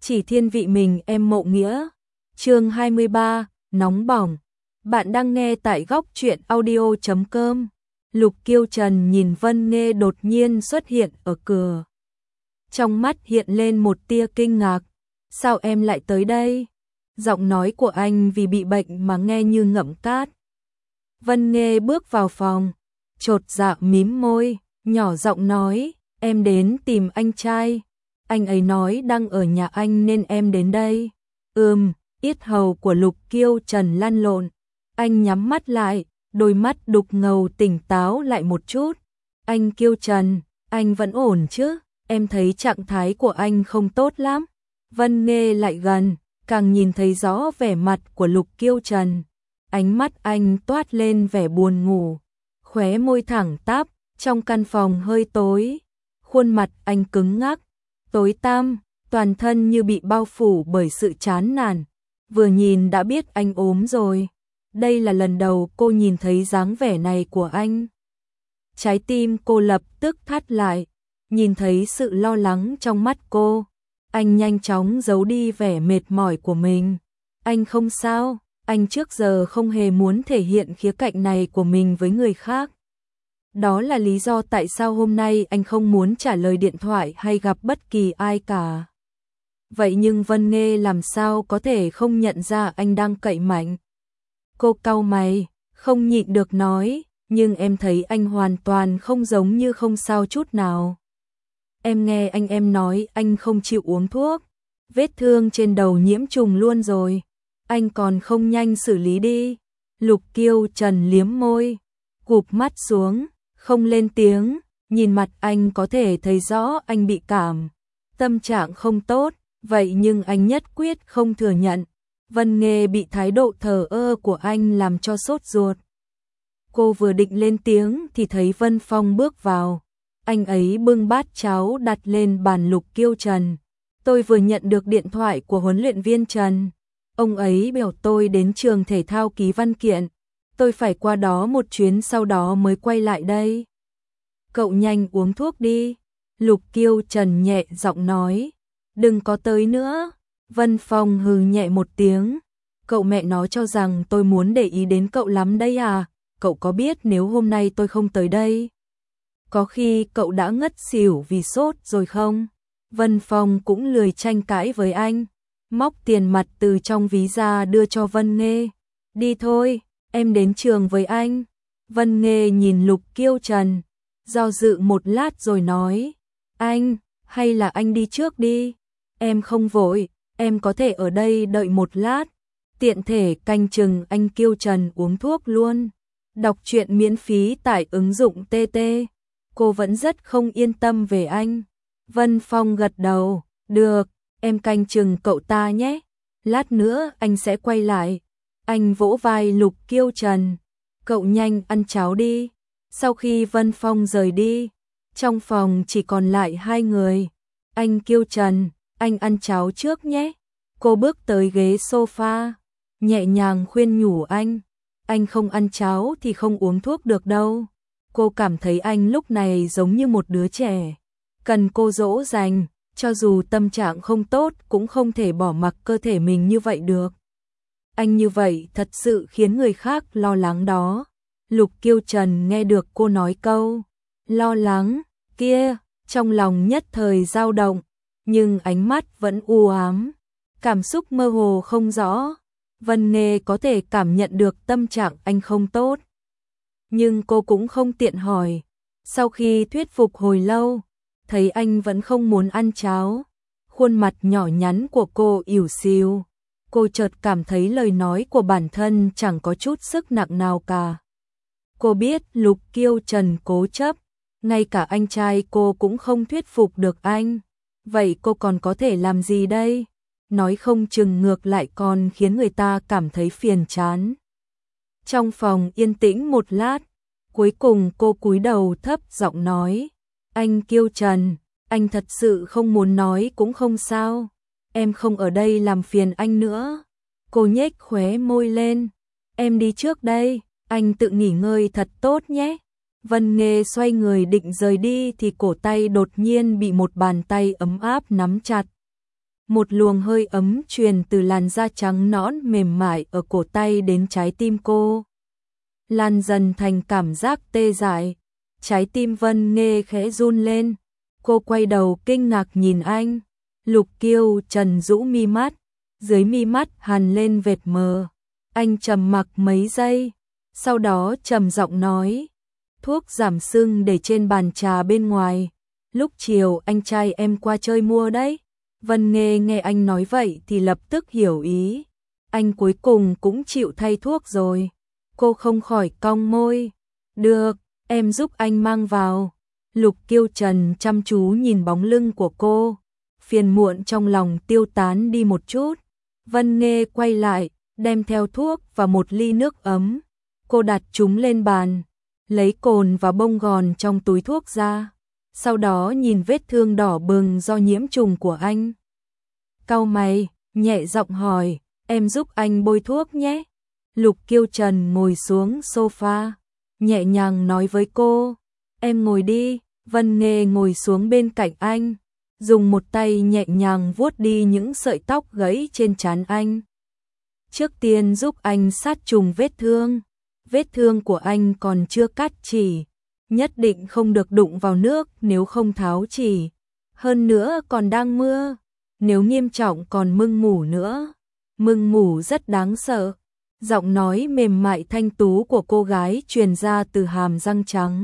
Chỉ thiên vị mình em Mộ Nghĩa. Chương 23, nóng bỏng. Bạn đang nghe tại góc truyện audio.com. Lục Kiêu Trần nhìn Vân Nghê đột nhiên xuất hiện ở cửa. Trong mắt hiện lên một tia kinh ngạc. Sao em lại tới đây? Giọng nói của anh vì bị bệnh mà nghe như ngậm cát. Vân Nghê bước vào phòng, chột dạ mím môi, nhỏ giọng nói, em đến tìm anh trai. Anh ấy nói đang ở nhà anh nên em đến đây. Yết hầu của Lục Kiêu Trần lăn lộn. Anh nhắm mắt lại, đôi mắt đục ngầu tỉnh táo lại một chút. Anh Kiêu Trần, anh vẫn ổn chứ? Em thấy trạng thái của anh không tốt lắm. Vân Nghê lại gần, càng nhìn thấy rõ vẻ mặt của Lục Kiêu Trần. Ánh mắt anh toát lên vẻ buồn ngủ, khóe môi thẳng tắp, trong căn phòng hơi tối. Khuôn mặt anh cứng ngắc, tối tăm, toàn thân như bị bao phủ bởi sự chán nản. Vừa nhìn đã biết anh ốm rồi. Đây là lần đầu cô nhìn thấy dáng vẻ này của anh. Trái tim cô lập tức thắt lại, nhìn thấy sự lo lắng trong mắt cô. Anh nhanh chóng giấu đi vẻ mệt mỏi của mình. Anh không sao, anh trước giờ không hề muốn thể hiện khía cạnh này của mình với người khác. Đó là lý do tại sao hôm nay anh không muốn trả lời điện thoại hay gặp bất kỳ ai cả. Vậy nhưng Vân Nghê làm sao có thể không nhận ra anh đang cậy mạnh. Cô cau mày, không nhịn được nói, nhưng em thấy anh hoàn toàn không giống như không sao chút nào. Em nghe anh em nói anh không chịu uống thuốc, vết thương trên đầu nhiễm trùng luôn rồi. Anh còn không nhanh xử lý đi. Lục Kiêu Trần liếm môi, cụp mắt xuống, không lên tiếng, nhìn mặt anh có thể thấy rõ anh bị cảm. Tâm trạng không tốt, vậy nhưng anh nhất quyết không thừa nhận. Vân Nghê bị thái độ thờ ơ của anh làm cho sốt ruột. Cô vừa định lên tiếng thì thấy Vân Phong bước vào. Anh ấy bưng bát cháo đặt lên bàn Lục Kiêu Trần. Tôi vừa nhận được điện thoại của huấn luyện viên Trần. Ông ấy biểu tôi đến trường thể thao ký văn kiện. Tôi phải qua đó một chuyến sau đó mới quay lại đây. Cậu nhanh uống thuốc đi. Lục Kiêu Trần nhẹ giọng nói. Đừng có tới nữa. Vân Phong hừ nhẹ một tiếng. Cậu mẹ nó cho rằng tôi muốn để ý đến cậu lắm đây à? Cậu có biết nếu hôm nay tôi không tới đây, có khi cậu đã ngất xỉu vì sốt rồi không? Vân Phong cũng lười tranh cãi với anh, móc tiền mặt từ trong ví ra đưa cho Vân Nghê. Đi thôi, em đến trường với anh. Vân Nghê nhìn Lục Kiêu Trần, do dự một lát rồi nói, anh, hay là anh đi trước đi. Em không vội, em có thể ở đây đợi một lát, tiện thể canh chừng anh Kiêu Trần uống thuốc luôn. Đọc truyện miễn phí tại ứng dụng TT. Cô vẫn rất không yên tâm về anh. Vân Phong gật đầu, được, em canh chừng cậu ta nhé. Lát nữa anh sẽ quay lại. Anh vỗ vai Lục Kiêu Trần. Cậu nhanh ăn cháo đi. Sau khi Vân Phong rời đi, trong phòng chỉ còn lại hai người. Anh Kiêu Trần, anh ăn cháo trước nhé. Cô bước tới ghế sofa, nhẹ nhàng khuyên nhủ anh. Anh không ăn cháo thì không uống thuốc được đâu. Cô cảm thấy anh lúc này giống như một đứa trẻ, cần cô dỗ dành, cho dù tâm trạng không tốt cũng không thể bỏ mặc cơ thể mình như vậy được. Anh như vậy thật sự khiến người khác lo lắng đó. Lục Kiêu Trần nghe được cô nói câu lo lắng kia, trong lòng nhất thời dao động, nhưng ánh mắt vẫn u ám, cảm xúc mơ hồ không rõ. Vân Nghê có thể cảm nhận được tâm trạng anh không tốt, nhưng cô cũng không tiện hỏi. Sau khi thuyết phục hồi lâu, thấy anh vẫn không muốn ăn cháo, khuôn mặt nhỏ nhắn của cô ỉu xìu. Cô chợt cảm thấy lời nói của bản thân chẳng có chút sức nặng nào cả. Cô biết Lục Kiêu Trần cố chấp, ngay cả anh trai cô cũng không thuyết phục được anh. Vậy cô còn có thể làm gì đây? Nói không chừng ngược lại còn khiến người ta cảm thấy phiền chán. Trong phòng yên tĩnh một lát, cuối cùng cô cúi đầu thấp giọng nói, anh Kiêu Trần, anh thật sự không muốn nói cũng không sao, em không ở đây làm phiền anh nữa. Cô nhếch khóe môi lên, em đi trước đây, anh tự nghỉ ngơi thật tốt nhé. Vân Nghê xoay người định rời đi thì cổ tay đột nhiên bị một bàn tay ấm áp nắm chặt. Một luồng hơi ấm truyền từ làn da trắng nõn mềm mại ở cổ tay đến trái tim cô. Lan dần thành cảm giác tê dại, trái tim Vân Nghê khẽ run lên. Cô quay đầu kinh ngạc nhìn anh. Lục Kiêu Trần rũ mi mắt, dưới mi mắt hằn lên vệt mờ. Anh trầm mặc mấy giây, sau đó trầm giọng nói, thuốc giảm sưng để trên bàn trà bên ngoài, lúc chiều anh trai em qua chơi mua đấy. Vân Nghê nghe anh nói vậy thì lập tức hiểu ý, anh cuối cùng cũng chịu thay thuốc rồi. Cô không khỏi cong môi, được, em giúp anh mang vào. Lục Kiêu Trần chăm chú nhìn bóng lưng của cô, phiền muộn trong lòng tiêu tán đi một chút. Vân Nghê quay lại, đem theo thuốc và một ly nước ấm. Cô đặt chúng lên bàn, lấy cồn và bông gòn trong túi thuốc ra, sau đó nhìn vết thương đỏ bừng do nhiễm trùng của anh. Cau mày, nhẹ giọng hỏi, em giúp anh bôi thuốc nhé. Lục Kiêu Trần ngồi xuống sofa, nhẹ nhàng nói với cô, em ngồi đi. Vân Nghê ngồi xuống bên cạnh anh, dùng một tay nhẹ nhàng vuốt đi những sợi tóc gãy trên trán anh. Trước tiên giúp anh sát trùng vết thương. Vết thương của anh còn chưa cắt chỉ, nhất định không được đụng vào nước nếu không tháo chỉ. Hơn nữa còn đang mưa, nếu nghiêm trọng còn mưng mủ nữa. Mưng mủ rất đáng sợ. Giọng nói mềm mại thanh tú của cô gái truyền ra từ hàm răng trắng,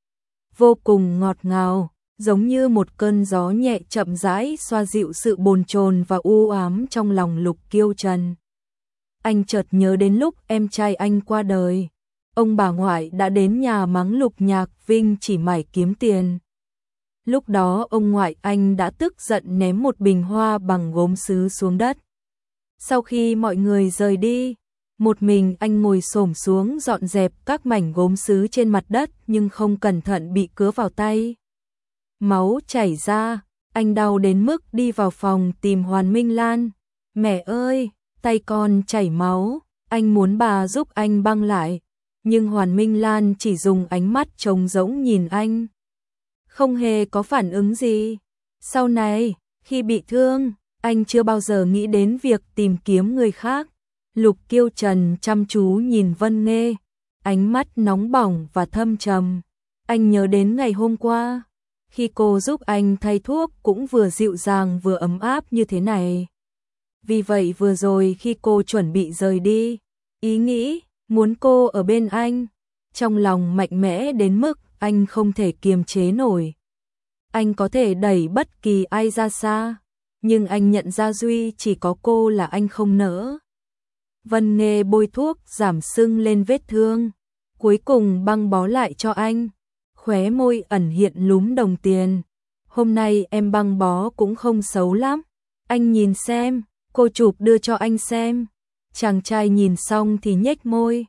vô cùng ngọt ngào, giống như một cơn gió nhẹ chậm rãi xoa dịu sự bồn chồn và u ám trong lòng Lục Kiêu Trần. Anh chợt nhớ đến lúc em trai anh qua đời, ông bà ngoại đã đến nhà mắng Lục Nhạc Vinh chỉ mải kiếm tiền. Lúc đó ông ngoại anh đã tức giận ném một bình hoa bằng gốm sứ xuống đất. Sau khi mọi người rời đi, một mình anh ngồi xổm xuống dọn dẹp các mảnh gốm sứ trên mặt đất nhưng không cẩn thận bị cứa vào tay. Máu chảy ra, anh đau đến mức đi vào phòng tìm Hoàn Minh Lan. Mẹ ơi, tay con chảy máu, anh muốn bà giúp anh băng lại. Nhưng Hoàn Minh Lan chỉ dùng ánh mắt trống rỗng nhìn anh, không hề có phản ứng gì. Sau này, khi bị thương, anh chưa bao giờ nghĩ đến việc tìm kiếm người khác. Lục Kiêu Trần chăm chú nhìn Vân Nghê, ánh mắt nóng bỏng và thâm trầm. Anh nhớ đến ngày hôm qua, khi cô giúp anh thay thuốc cũng vừa dịu dàng vừa ấm áp như thế này. Vì vậy vừa rồi khi cô chuẩn bị rời đi, ý nghĩ muốn cô ở bên anh, trong lòng mạnh mẽ đến mức anh không thể kiềm chế nổi. Anh có thể đẩy bất kỳ ai ra xa, nhưng anh nhận ra duy chỉ có cô là anh không nỡ. Vân Nghê bôi thuốc giảm sưng lên vết thương, cuối cùng băng bó lại cho anh. Khóe môi ẩn hiện lúm đồng tiền. Hôm nay em băng bó cũng không xấu lắm. Anh nhìn xem, cô chụp đưa cho anh xem. Chàng trai nhìn xong thì nhếch môi.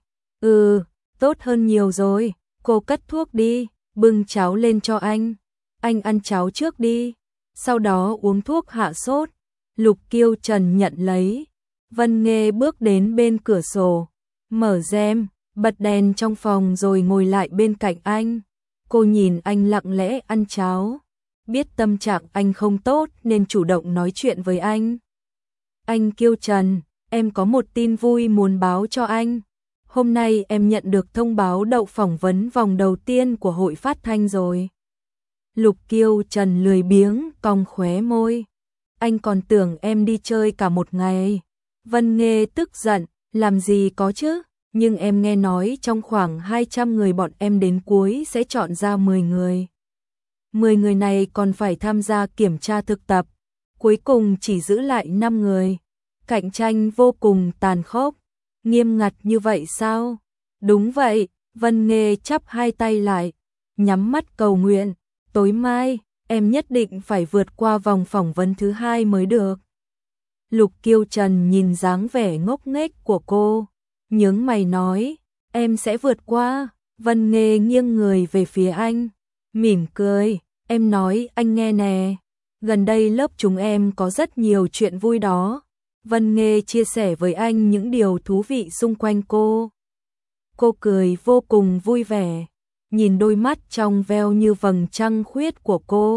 Tốt hơn nhiều rồi. Cô cất thuốc đi, bưng cháo lên cho anh. Anh ăn cháo trước đi, sau đó uống thuốc hạ sốt. Lục Kiêu Trần nhận lấy. Vân Nghê bước đến bên cửa sổ, mở rèm, bật đèn trong phòng rồi ngồi lại bên cạnh anh. Cô nhìn anh lặng lẽ ăn cháo, biết tâm trạng anh không tốt nên chủ động nói chuyện với anh. Anh Kiêu Trần, em có một tin vui muốn báo cho anh. Hôm nay em nhận được thông báo đậu phỏng vấn vòng đầu tiên của hội phát thanh rồi. Lục Kiêu Trần lười biếng cong khóe môi. Anh còn tưởng em đi chơi cả một ngày. Vân Nghê tức giận, làm gì có chứ, nhưng em nghe nói trong khoảng 200 người bọn em đến cuối sẽ chọn ra 10 người. 10 người này còn phải tham gia kiểm tra thực tập, cuối cùng chỉ giữ lại 5 người. Cạnh tranh vô cùng tàn khốc, nghiêm ngặt như vậy sao? Đúng vậy, Vân Nghê chắp hai tay lại, nhắm mắt cầu nguyện, tối mai, em nhất định phải vượt qua vòng phỏng vấn thứ 2 mới được. Lục Kiêu Trần nhìn dáng vẻ ngốc nghếch của cô, nhướng mày nói, em sẽ vượt qua. Vân Nghê nghiêng người về phía anh, mỉm cười, em nói anh nghe nè, gần đây lớp chúng em có rất nhiều chuyện vui đó. Vân Nghê chia sẻ với anh những điều thú vị xung quanh cô. Cô cười vô cùng vui vẻ, nhìn đôi mắt trong veo như vầng trăng khuyết của cô,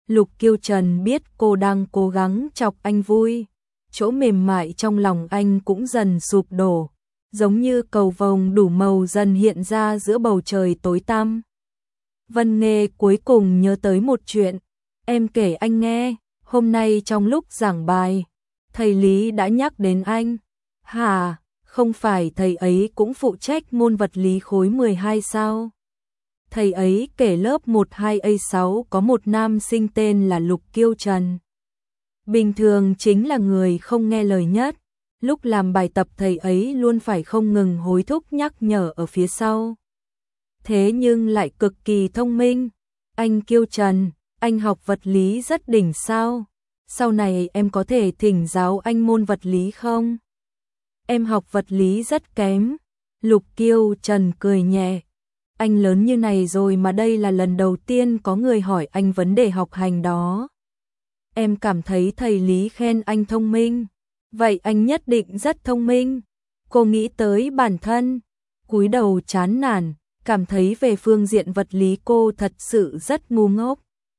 Lục Kiêu Trần biết cô đang cố gắng chọc anh vui, chỗ mềm mại trong lòng anh cũng dần sụp đổ, giống như cầu vồng đủ màu dần hiện ra giữa bầu trời tối tăm. Vân Nghê cuối cùng nhớ tới một chuyện, em kể anh nghe, hôm nay trong lúc giảng bài, thầy Lý đã nhắc đến anh. Hả, không phải thầy ấy cũng phụ trách môn vật lý khối 12 sao? Thầy ấy kể lớp 12A6 có một nam sinh tên là Lục Kiêu Trần. Bình thường chính là người không nghe lời nhất, lúc làm bài tập thầy ấy luôn phải không ngừng hối thúc nhắc nhở ở phía sau. Thế nhưng lại cực kỳ thông minh. Anh Kiêu Trần, anh học vật lý rất đỉnh sao? Sau này em có thể thỉnh giáo anh môn vật lý không? Em học vật lý rất kém. Lục Kiêu Trần cười nhẹ. Anh lớn như này rồi mà đây là lần đầu tiên có người hỏi anh vấn đề học hành đó. Em cảm thấy thầy Lý khen anh thông minh. Vậy anh nhất định rất thông minh. Cô nghĩ tới bản thân, cúi đầu chán nản, cảm thấy về phương diện vật lý cô thật sự rất ngu ngốc.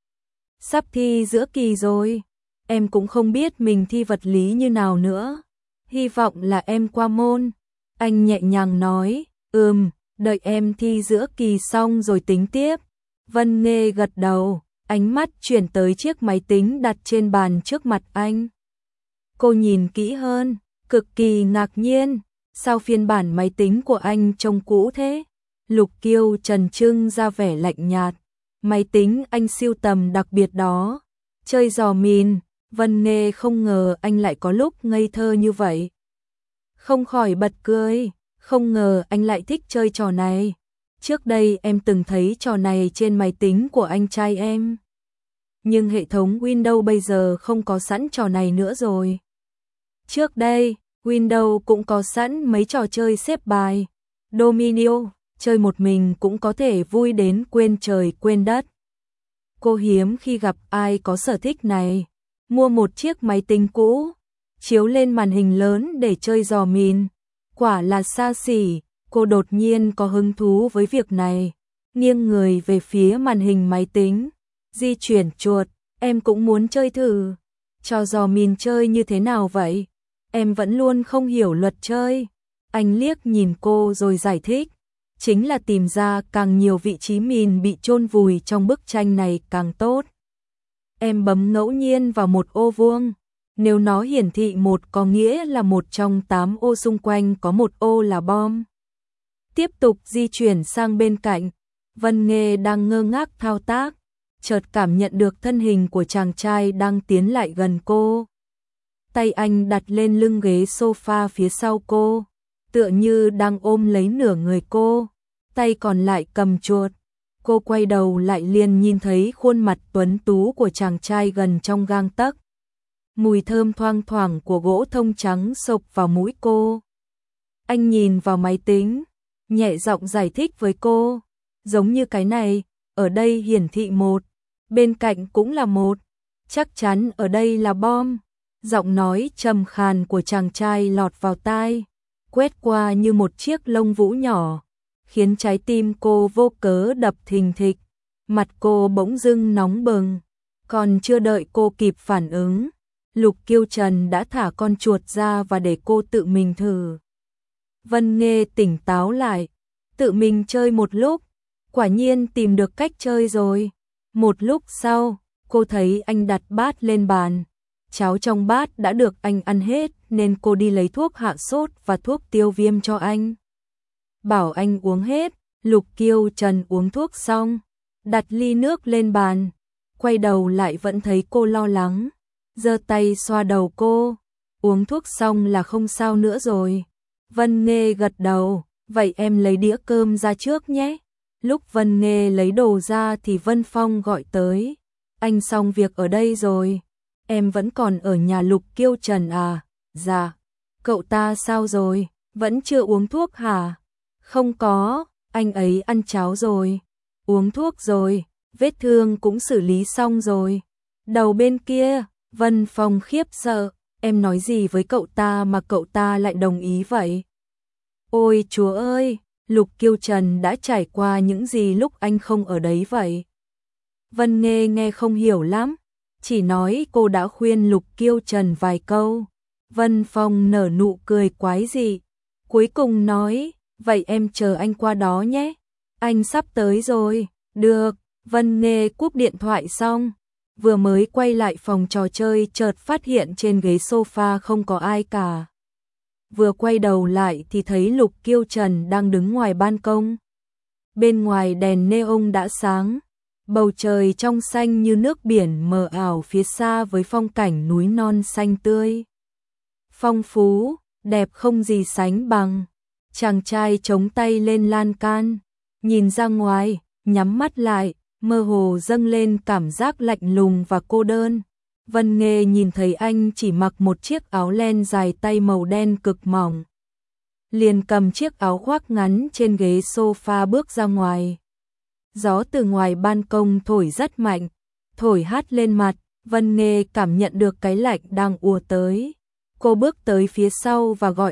Sắp thi giữa kỳ rồi, em cũng không biết mình thi vật lý như nào nữa. Hy vọng là em qua môn. Anh nhẹ nhàng nói, đợi em thi giữa kỳ xong rồi tính tiếp. Vân Nghê gật đầu, ánh mắt chuyển tới chiếc máy tính đặt trên bàn trước mặt anh. Cô nhìn kỹ hơn, cực kỳ ngạc nhiên, sao phiên bản máy tính của anh trông cũ thế? Lục Kiêu Trần trưng ra vẻ lạnh nhạt, máy tính anh sưu tầm đặc biệt đó, chơi giò mìn. Vân Nghê không ngờ anh lại có lúc ngây thơ như vậy. Không khỏi bật cười, không ngờ anh lại thích chơi trò này. Trước đây em từng thấy trò này trên máy tính của anh trai em. Nhưng hệ thống Windows bây giờ không có sẵn trò này nữa rồi. Trước đây, Windows cũng có sẵn mấy trò chơi xếp bài, Domino, chơi một mình cũng có thể vui đến quên trời quên đất. Cô hiếm khi gặp ai có sở thích này. Mua một chiếc máy tính cũ, chiếu lên màn hình lớn để chơi giò mìn. Quả là xa xỉ, cô đột nhiên có hứng thú với việc này. Nghiêng người về phía màn hình máy tính, di chuyển chuột, em cũng muốn chơi thử. Trò giò mìn chơi như thế nào vậy? Em vẫn luôn không hiểu luật chơi. Anh liếc nhìn cô rồi giải thích. Chính là tìm ra càng nhiều vị trí mìn bị chôn vùi trong bức tranh này càng tốt. Em bấm ngẫu nhiên vào một ô vuông. Nếu nó hiển thị 1 có nghĩa là một trong 8 ô xung quanh có một ô là bom. Tiếp tục di chuyển sang bên cạnh. Vân Nghê đang ngơ ngác thao tác, chợt cảm nhận được thân hình của chàng trai đang tiến lại gần cô. Tay anh đặt lên lưng ghế sofa phía sau cô, tựa như đang ôm lấy nửa người cô, tay còn lại cầm chuột. Cô quay đầu lại liền nhìn thấy khuôn mặt tuấn tú của chàng trai gần trong gang tấc. Mùi thơm thoang thoảng của gỗ thông trắng xộc vào mũi cô. Anh nhìn vào máy tính, nhẹ giọng giải thích với cô, giống như cái này, ở đây hiển thị 1, bên cạnh cũng là 1, chắc chắn ở đây là bom. Giọng nói trầm khàn của chàng trai lọt vào tai, quét qua như một chiếc lông vũ nhỏ, khiến trái tim cô vô cớ đập thình thịch, mặt cô bỗng dưng nóng bừng. Còn chưa đợi cô kịp phản ứng, Lục Kiêu Trần đã thả con chuột ra và để cô tự mình thử. Vân Nghê tỉnh táo lại, tự mình chơi một lúc, quả nhiên tìm được cách chơi rồi. Một lúc sau, cô thấy anh đặt bát lên bàn, cháo trong bát đã được anh ăn hết nên cô đi lấy thuốc hạ sốt và thuốc tiêu viêm cho anh. Bảo anh uống hết. Lục Kiêu Trần uống thuốc xong, đặt ly nước lên bàn, quay đầu lại vẫn thấy cô lo lắng, giơ tay xoa đầu cô. Uống thuốc xong là không sao nữa rồi. Vân Nghê gật đầu, vậy em lấy đĩa cơm ra trước nhé. Lúc Vân Nghê lấy đồ ra thì Vân Phong gọi tới. Anh xong việc ở đây rồi. Em vẫn còn ở nhà Lục Kiêu Trần à? Dạ. Cậu ta sao rồi? Vẫn chưa uống thuốc hả? Không có, anh ấy ăn cháo rồi. Uống thuốc rồi, vết thương cũng xử lý xong rồi. Đầu bên kia, Vân Phong khiếp sợ. Em nói gì với cậu ta mà cậu ta lại đồng ý vậy? Ôi chúa ơi, Lục Kiêu Trần đã trải qua những gì lúc anh không ở đấy vậy? Vân Nghê nghe không hiểu lắm, chỉ nói cô đã khuyên Lục Kiêu Trần vài câu. Vân Phong nở nụ cười quái dị, cuối cùng nói, vậy em chờ anh qua đó nhé, anh sắp tới rồi. Được. Vân Nghê cúp điện thoại xong, vừa mới quay lại phòng trò chơi chợt phát hiện trên ghế sofa không có ai cả. Vừa quay đầu lại thì thấy Lục Kiêu Trần đang đứng ngoài ban công. Bên ngoài đèn neon đã sáng, bầu trời trong xanh như nước biển mờ ảo phía xa với phong cảnh núi non xanh tươi. Phong phú, đẹp không gì sánh bằng. Chàng trai chống tay lên lan can, nhìn ra ngoài, nhắm mắt lại, mơ hồ dâng lên cảm giác lạnh lùng và cô đơn. Vân Nghê nhìn thấy anh chỉ mặc một chiếc áo len dài tay màu đen cực mỏng. Liền cầm chiếc áo khoác ngắn trên ghế sofa bước ra ngoài. Gió từ ngoài ban công thổi rất mạnh, thổi hắt lên mặt, Vân Nghê cảm nhận được cái lạnh đang ùa tới. Cô bước tới phía sau và gọi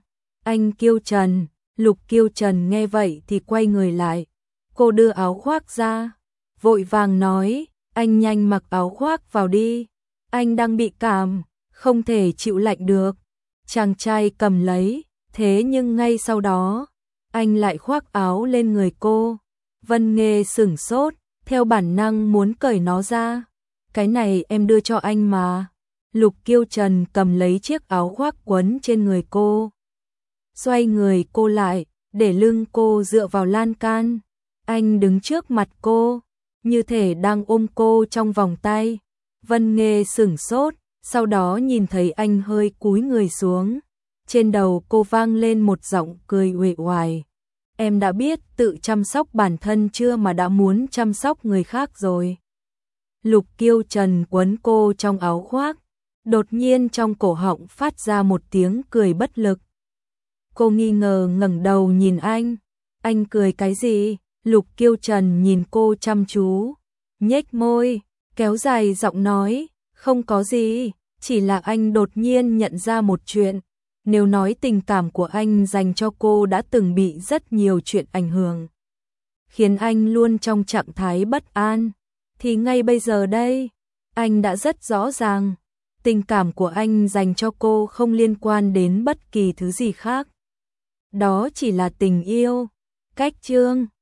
anh Kiêu Trần. Lục Kiêu Trần nghe vậy thì quay người lại. Cô đưa áo khoác ra, vội vàng nói, anh nhanh mặc áo khoác vào đi, anh đang bị cảm, không thể chịu lạnh được. Chàng trai cầm lấy, thế nhưng ngay sau đó, anh lại khoác áo lên người cô. Vân Nghê sửng sốt, theo bản năng muốn cởi nó ra. Cái này em đưa cho anh mà. Lục Kiêu Trần cầm lấy chiếc áo khoác quấn trên người cô. Xoay người cô lại, để lưng cô dựa vào lan can. Anh đứng trước mặt cô, như thể đang ôm cô trong vòng tay. Vân Nghê sửng sốt, sau đó nhìn thấy anh hơi cúi người xuống. Trên đầu cô vang lên một giọng cười uể oải. Em đã biết tự chăm sóc bản thân chưa mà đã muốn chăm sóc người khác rồi. Lục Kiêu Trần quấn cô trong áo khoác. Đột nhiên trong cổ họng phát ra một tiếng cười bất lực. Cô nghi ngờ ngẩng đầu nhìn anh cười cái gì? Lục Kiêu Trần nhìn cô chăm chú, nhếch môi, kéo dài giọng nói, không có gì, chỉ là anh đột nhiên nhận ra một chuyện. Nếu nói tình cảm của anh dành cho cô đã từng bị rất nhiều chuyện ảnh hưởng, khiến anh luôn trong trạng thái bất an, thì ngay bây giờ đây, anh đã rất rõ ràng, tình cảm của anh dành cho cô không liên quan đến bất kỳ thứ gì khác. Đó chỉ là tình yêu. Cách chương